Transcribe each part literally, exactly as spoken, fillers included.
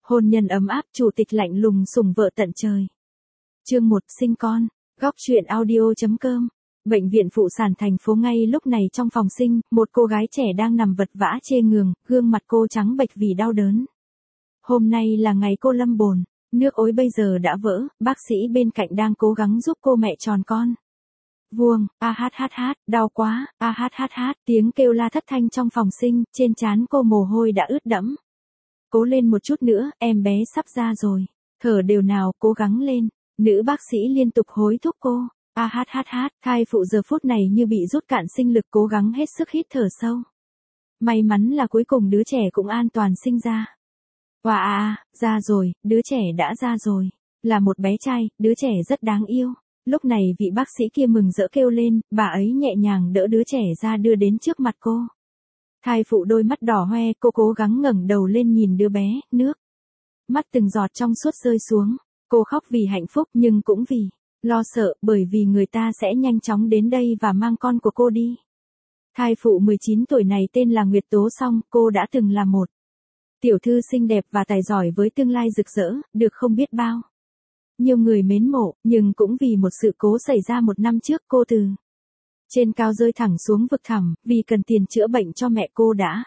Hôn nhân ấm áp, chủ tịch lạnh lùng sủng vợ tận trời. Chương một, sinh con. Góc truyện audio chấm com. Bệnh viện phụ sản thành phố. Ngay lúc này trong phòng sinh, một cô gái trẻ đang nằm vật vã chê ngường, gương mặt cô trắng bệch vì đau đớn. Hôm nay là ngày cô lâm bồn, nước ối bây giờ đã vỡ, bác sĩ bên cạnh đang cố gắng giúp cô mẹ tròn con. Vuông, a hát hát hát, đau quá, a hát hát hát, tiếng kêu la thất thanh trong phòng sinh, trên trán cô mồ hôi đã ướt đẫm. Cố lên một chút nữa, em bé sắp ra rồi. Thở đều nào, cố gắng lên. Nữ bác sĩ liên tục hối thúc cô. A hát hát hát, thai phụ giờ phút này như bị rút cạn sinh lực, cố gắng hết sức hít thở sâu. May mắn là cuối cùng đứa trẻ cũng an toàn sinh ra. Wow, à, ra rồi, đứa trẻ đã ra rồi. Là một bé trai, đứa trẻ rất đáng yêu. Lúc này vị bác sĩ kia mừng rỡ kêu lên, bà ấy nhẹ nhàng đỡ đứa trẻ ra đưa đến trước mặt cô. Thai phụ đôi mắt đỏ hoe, cô cố gắng ngẩng đầu lên nhìn đứa bé, nước mắt từng giọt trong suốt rơi xuống. Cô khóc vì hạnh phúc nhưng cũng vì lo sợ, bởi vì người ta sẽ nhanh chóng đến đây và mang con của cô đi. Thai phụ mười chín tuổi này tên là Nguyệt Tố Song, cô đã từng là một tiểu thư xinh đẹp và tài giỏi với tương lai rực rỡ, được không biết bao nhiều người mến mộ, nhưng cũng vì một sự cố xảy ra một năm trước, cô từ trên cao rơi thẳng xuống vực thẳm, vì cần tiền chữa bệnh cho mẹ cô đã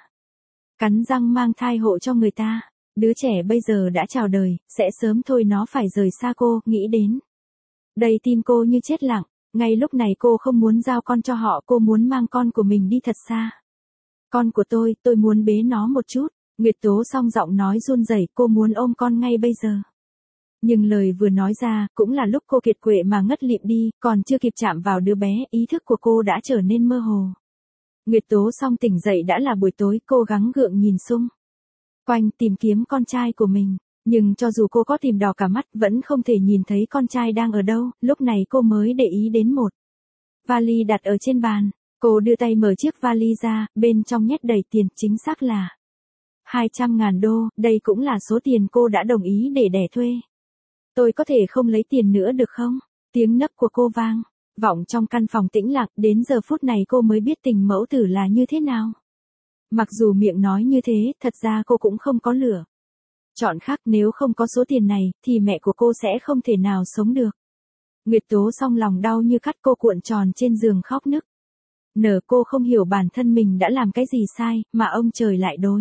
cắn răng mang thai hộ cho người ta. Đứa trẻ bây giờ đã chào đời, sẽ sớm thôi nó phải rời xa cô, nghĩ đến đây tim cô như chết lặng. Ngay lúc này cô không muốn giao con cho họ, cô muốn mang con của mình đi thật xa. Con của tôi, tôi muốn bế nó một chút. Nguyệt Tố Song giọng nói run rẩy, cô muốn ôm con ngay bây giờ. Nhưng lời vừa nói ra, cũng là lúc cô kiệt quệ mà ngất lịm đi, còn chưa kịp chạm vào đứa bé, ý thức của cô đã trở nên mơ hồ. Nguyệt Tố Song tỉnh dậy đã là buổi tối, cô gắng gượng nhìn xung quanh tìm kiếm con trai của mình. Nhưng cho dù cô có tìm đỏ cả mắt, vẫn không thể nhìn thấy con trai đang ở đâu. Lúc này cô mới để ý đến một vali đặt ở trên bàn. Cô đưa tay mở chiếc vali ra, bên trong nhét đầy tiền, chính xác là hai trăm ngàn đô, đây cũng là số tiền cô đã đồng ý để đẻ thuê. Tôi có thể không lấy tiền nữa được không? Tiếng nấc của cô vang vọng trong căn phòng tĩnh lặng, đến giờ phút này cô mới biết tình mẫu tử là như thế nào. Mặc dù miệng nói như thế, thật ra cô cũng không có lựa chọn khác, nếu không có số tiền này, thì mẹ của cô sẽ không thể nào sống được. Nguyệt Tố Song lòng đau như cắt, cô cuộn tròn trên giường khóc nức nở. Cô không hiểu bản thân mình đã làm cái gì sai, mà ông trời lại đối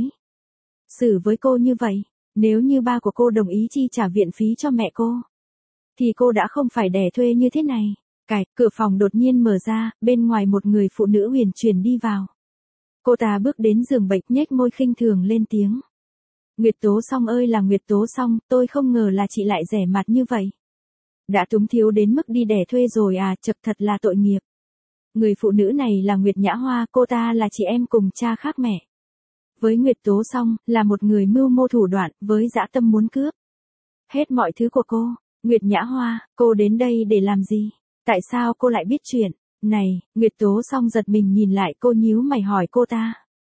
xử với cô như vậy. Nếu như ba của cô đồng ý chi trả viện phí cho mẹ cô, thì cô đã không phải đẻ thuê như thế này. Cạch, cửa phòng đột nhiên mở ra, bên ngoài một người phụ nữ huyền chuyển đi vào. Cô ta bước đến giường bệnh, nhếch môi khinh thường lên tiếng. Nguyệt Tố Song ơi là Nguyệt Tố Song, tôi không ngờ là chị lại rẻ mặt như vậy. Đã túng thiếu đến mức đi đẻ thuê rồi à, chật thật là tội nghiệp. Người phụ nữ này là Nguyệt Nhã Hoa, cô ta là chị em cùng cha khác mẹ với Nguyệt Tố Song, là một người mưu mô thủ đoạn, với dã tâm muốn cướp hết mọi thứ của cô. Nguyệt Nhã Hoa, cô đến đây để làm gì? Tại sao cô lại biết chuyện này? Nguyệt Tố Song giật mình nhìn lại, cô nhíu mày hỏi cô ta.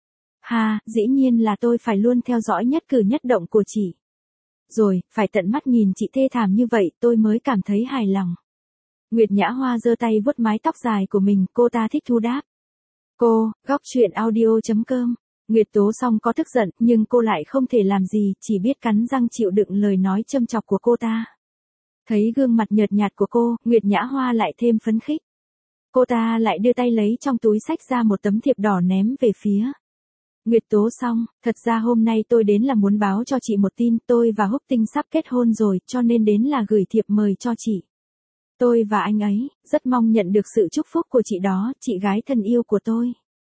Ha, dĩ nhiên là tôi phải luôn theo dõi nhất cử nhất động của chị. Rồi, phải tận mắt nhìn chị thê thảm như vậy, tôi mới cảm thấy hài lòng. Nguyệt Nhã Hoa giơ tay vuốt mái tóc dài của mình, cô ta thích thú đáp. Cô, góc truyện audio chấm com. Nguyệt Tố Song có tức giận, nhưng cô lại không thể làm gì, chỉ biết cắn răng chịu đựng lời nói châm chọc của cô ta. Thấy gương mặt nhợt nhạt của cô, Nguyệt Nhã Hoa lại thêm phấn khích. Cô ta lại đưa tay lấy trong túi xách ra một tấm thiệp đỏ ném về phía Nguyệt Tố Song. Thật ra hôm nay tôi đến là muốn báo cho chị một tin, tôi và Húc Tinh sắp kết hôn rồi, cho nên đến là gửi thiệp mời cho chị. Tôi và anh ấy, rất mong nhận được sự chúc phúc của chị đó, chị gái thân yêu của tôi.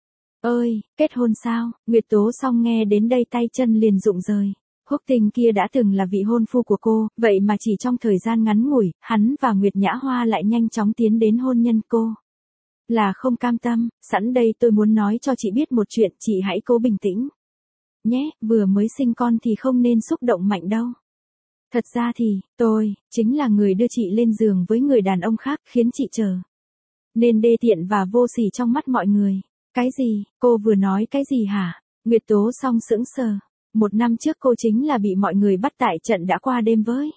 Ơi, kết hôn sao? Nguyệt Tố Song nghe đến đây tay chân liền rụng rời. Húc Tinh kia đã từng là vị hôn phu của cô, vậy mà chỉ trong thời gian ngắn ngủi, hắn và Nguyệt Nhã Hoa lại nhanh chóng tiến đến hôn nhân. Cô là không cam tâm. Sẵn đây tôi muốn nói cho chị biết một chuyện, chị hãy cố bình tĩnh nhé, vừa mới sinh con thì không nên xúc động mạnh đâu. Thật ra thì, tôi chính là người đưa chị lên giường với người đàn ông khác, khiến chị trở nên đê tiện và vô sỉ trong mắt mọi người. Cái gì? Cô vừa nói cái gì hả? Nguyệt Tố Song sững sờ. Một năm trước cô chính là bị mọi người bắt tại trận đã qua đêm với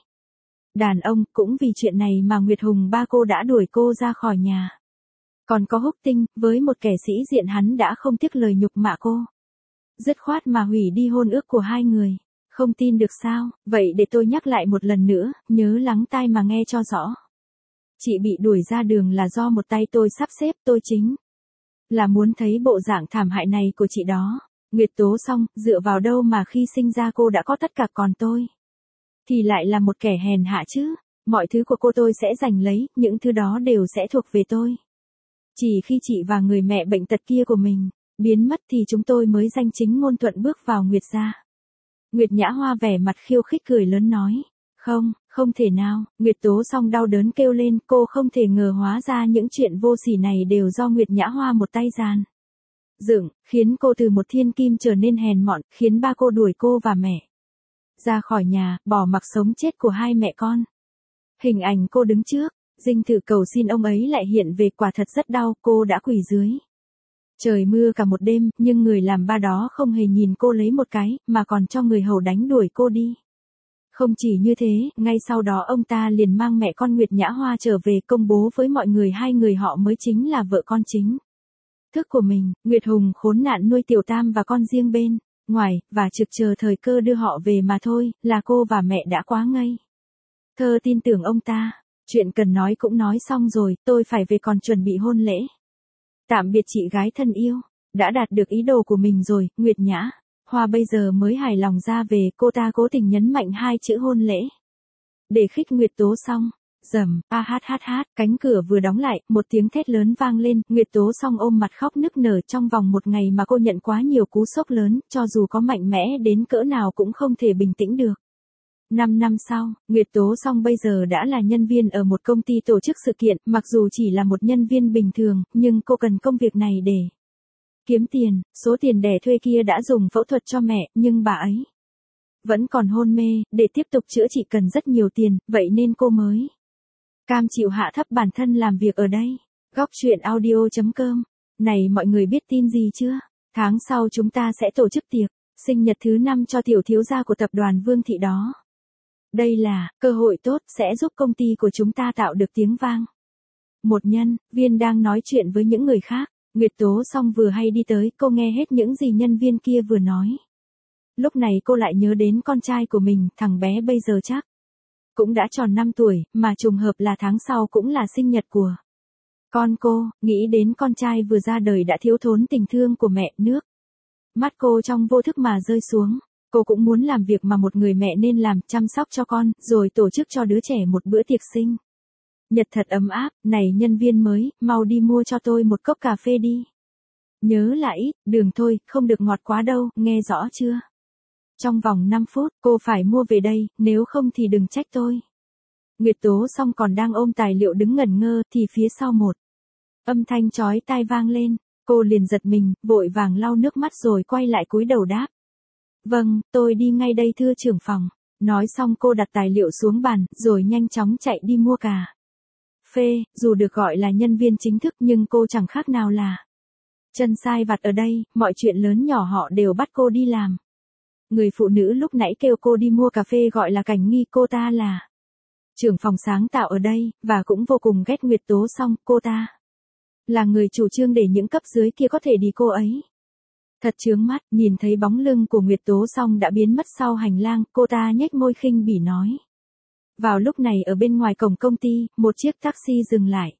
đàn ông, cũng vì chuyện này mà Nguyệt Hùng ba cô đã đuổi cô ra khỏi nhà. Còn có Húc Tinh, với một kẻ sĩ diện hắn đã không tiếc lời nhục mạ cô. Dứt khoát mà hủy đi hôn ước của hai người. Không tin được sao, vậy để tôi nhắc lại một lần nữa, nhớ lắng tai mà nghe cho rõ. Chị bị đuổi ra đường là do một tay tôi sắp xếp, tôi chính là muốn thấy bộ dạng thảm hại này của chị đó. Nguyệt Tố Song, dựa vào đâu mà khi sinh ra cô đã có tất cả còn tôi thì lại là một kẻ hèn hạ chứ? Mọi thứ của cô tôi sẽ giành lấy, những thứ đó đều sẽ thuộc về tôi. Chỉ khi chị và người mẹ bệnh tật kia của mình biến mất thì chúng tôi mới danh chính ngôn thuận bước vào Nguyệt gia. Nguyệt Nhã Hoa vẻ mặt khiêu khích cười lớn nói. Không, không thể nào, Nguyệt Tố Song đau đớn kêu lên, cô không thể ngờ hóa ra những chuyện vô sỉ này đều do Nguyệt Nhã Hoa một tay gian dựng, khiến cô từ một thiên kim trở nên hèn mọn, khiến ba cô đuổi cô và mẹ ra khỏi nhà, bỏ mặc sống chết của hai mẹ con. Hình ảnh cô đứng trước dinh thự cầu xin ông ấy lại hiện về, quả thật rất đau, cô đã quỳ dưới trời mưa cả một đêm, nhưng người làm ba đó không hề nhìn cô lấy một cái, mà còn cho người hầu đánh đuổi cô đi. Không chỉ như thế, ngay sau đó ông ta liền mang mẹ con Nguyệt Nhã Hoa trở về công bố với mọi người hai người họ mới chính là vợ con chính thức của mình. Nguyệt Hùng khốn nạn nuôi Tiểu Tam và con riêng bên ngoài, và trực chờ thời cơ đưa họ về mà thôi, là cô và mẹ đã quá ngây thơ tin tưởng ông ta. Chuyện cần nói cũng nói xong rồi, tôi phải về còn chuẩn bị hôn lễ. Tạm biệt chị gái thân yêu, đã đạt được ý đồ của mình rồi. Nguyệt Nhã Hoa bây giờ mới hài lòng ra về, cô ta cố tình nhấn mạnh hai chữ hôn lễ để khích Nguyệt Tố Song. Rầm, a hát hát hát, cánh cửa vừa đóng lại, một tiếng thét lớn vang lên, Nguyệt Tố Song ôm mặt khóc nức nở. Trong vòng một ngày mà cô nhận quá nhiều cú sốc lớn, cho dù có mạnh mẽ đến cỡ nào cũng không thể bình tĩnh được. Năm năm sau, Nguyệt Tố Song bây giờ đã là nhân viên ở một công ty tổ chức sự kiện, mặc dù chỉ là một nhân viên bình thường, nhưng cô cần công việc này để kiếm tiền. Số tiền đẻ thuê kia đã dùng phẫu thuật cho mẹ, nhưng bà ấy vẫn còn hôn mê, để tiếp tục chữa trị cần rất nhiều tiền, vậy nên cô mới cam chịu hạ thấp bản thân làm việc ở đây. Góc truyện audio chấm com. Này mọi người biết tin gì chưa? Tháng sau chúng ta sẽ tổ chức tiệc sinh nhật thứ năm cho tiểu thiếu gia của tập đoàn Vương Thị đó. Đây là cơ hội tốt sẽ giúp công ty của chúng ta tạo được tiếng vang. Một nhân viên đang nói chuyện với những người khác. Nguyệt Tố Song vừa hay đi tới, cô nghe hết những gì nhân viên kia vừa nói. Lúc này cô lại nhớ đến con trai của mình, thằng bé bây giờ chắc cũng đã tròn năm tuổi, mà trùng hợp là tháng sau cũng là sinh nhật của con cô. Nghĩ đến con trai vừa ra đời đã thiếu thốn tình thương của mẹ, nước mắt cô trong vô thức mà rơi xuống. Cô cũng muốn làm việc mà một người mẹ nên làm, chăm sóc cho con, rồi tổ chức cho đứa trẻ một bữa tiệc sinh nhật thật ấm áp. Này nhân viên mới, mau đi mua cho tôi một cốc cà phê đi. Nhớ là ít đường thôi, không được ngọt quá đâu, nghe rõ chưa? Trong vòng năm phút, cô phải mua về đây, nếu không thì đừng trách tôi. Nguyệt Tố Song còn đang ôm tài liệu đứng ngẩn ngơ, thì phía sau một âm thanh chói tai vang lên. Cô liền giật mình, vội vàng lau nước mắt rồi quay lại cúi đầu đáp. Vâng, tôi đi ngay đây thưa trưởng phòng. Nói xong cô đặt tài liệu xuống bàn, rồi nhanh chóng chạy đi mua cà phê. Dù được gọi là nhân viên chính thức nhưng cô chẳng khác nào là chân sai vặt ở đây, mọi chuyện lớn nhỏ họ đều bắt cô đi làm. Người phụ nữ lúc nãy kêu cô đi mua cà phê gọi là Cảnh Nghi, cô ta là trưởng phòng sáng tạo ở đây, và cũng vô cùng ghét Nguyệt Tố Song. Cô ta là người chủ trương để những cấp dưới kia có thể đi cô ấy. Thật chướng mắt, nhìn thấy bóng lưng của Nguyệt Tố Song đã biến mất sau hành lang, cô ta nhếch môi khinh bỉ nói. Vào lúc này ở bên ngoài cổng công ty, một chiếc taxi dừng lại.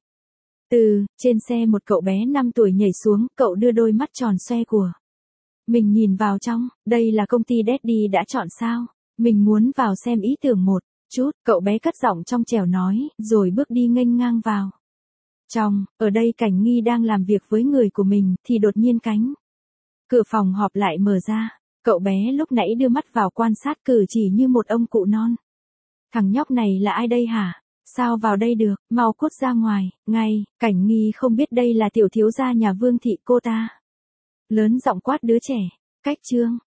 Từ trên xe một cậu bé năm tuổi nhảy xuống, cậu đưa đôi mắt tròn xoe của mình nhìn vào trong. Đây là công ty Daddy đã chọn sao? Mình muốn vào xem ý tưởng một chút, cậu bé cất giọng trong trẻo nói, rồi bước đi nghênh ngang vào trong. Ở đây Cảnh Nghi đang làm việc với người của mình, thì đột nhiên cánh cửa phòng họp lại mở ra. Cậu bé lúc nãy đưa mắt vào quan sát, cử chỉ như một ông cụ non. Thằng nhóc này là ai đây hả? Sao vào đây được? Mau cút ra ngoài, ngay. Cảnh Nghi không biết đây là tiểu thiếu gia nhà Vương Thị. Cô ta lớn giọng quát đứa trẻ. Cách chương.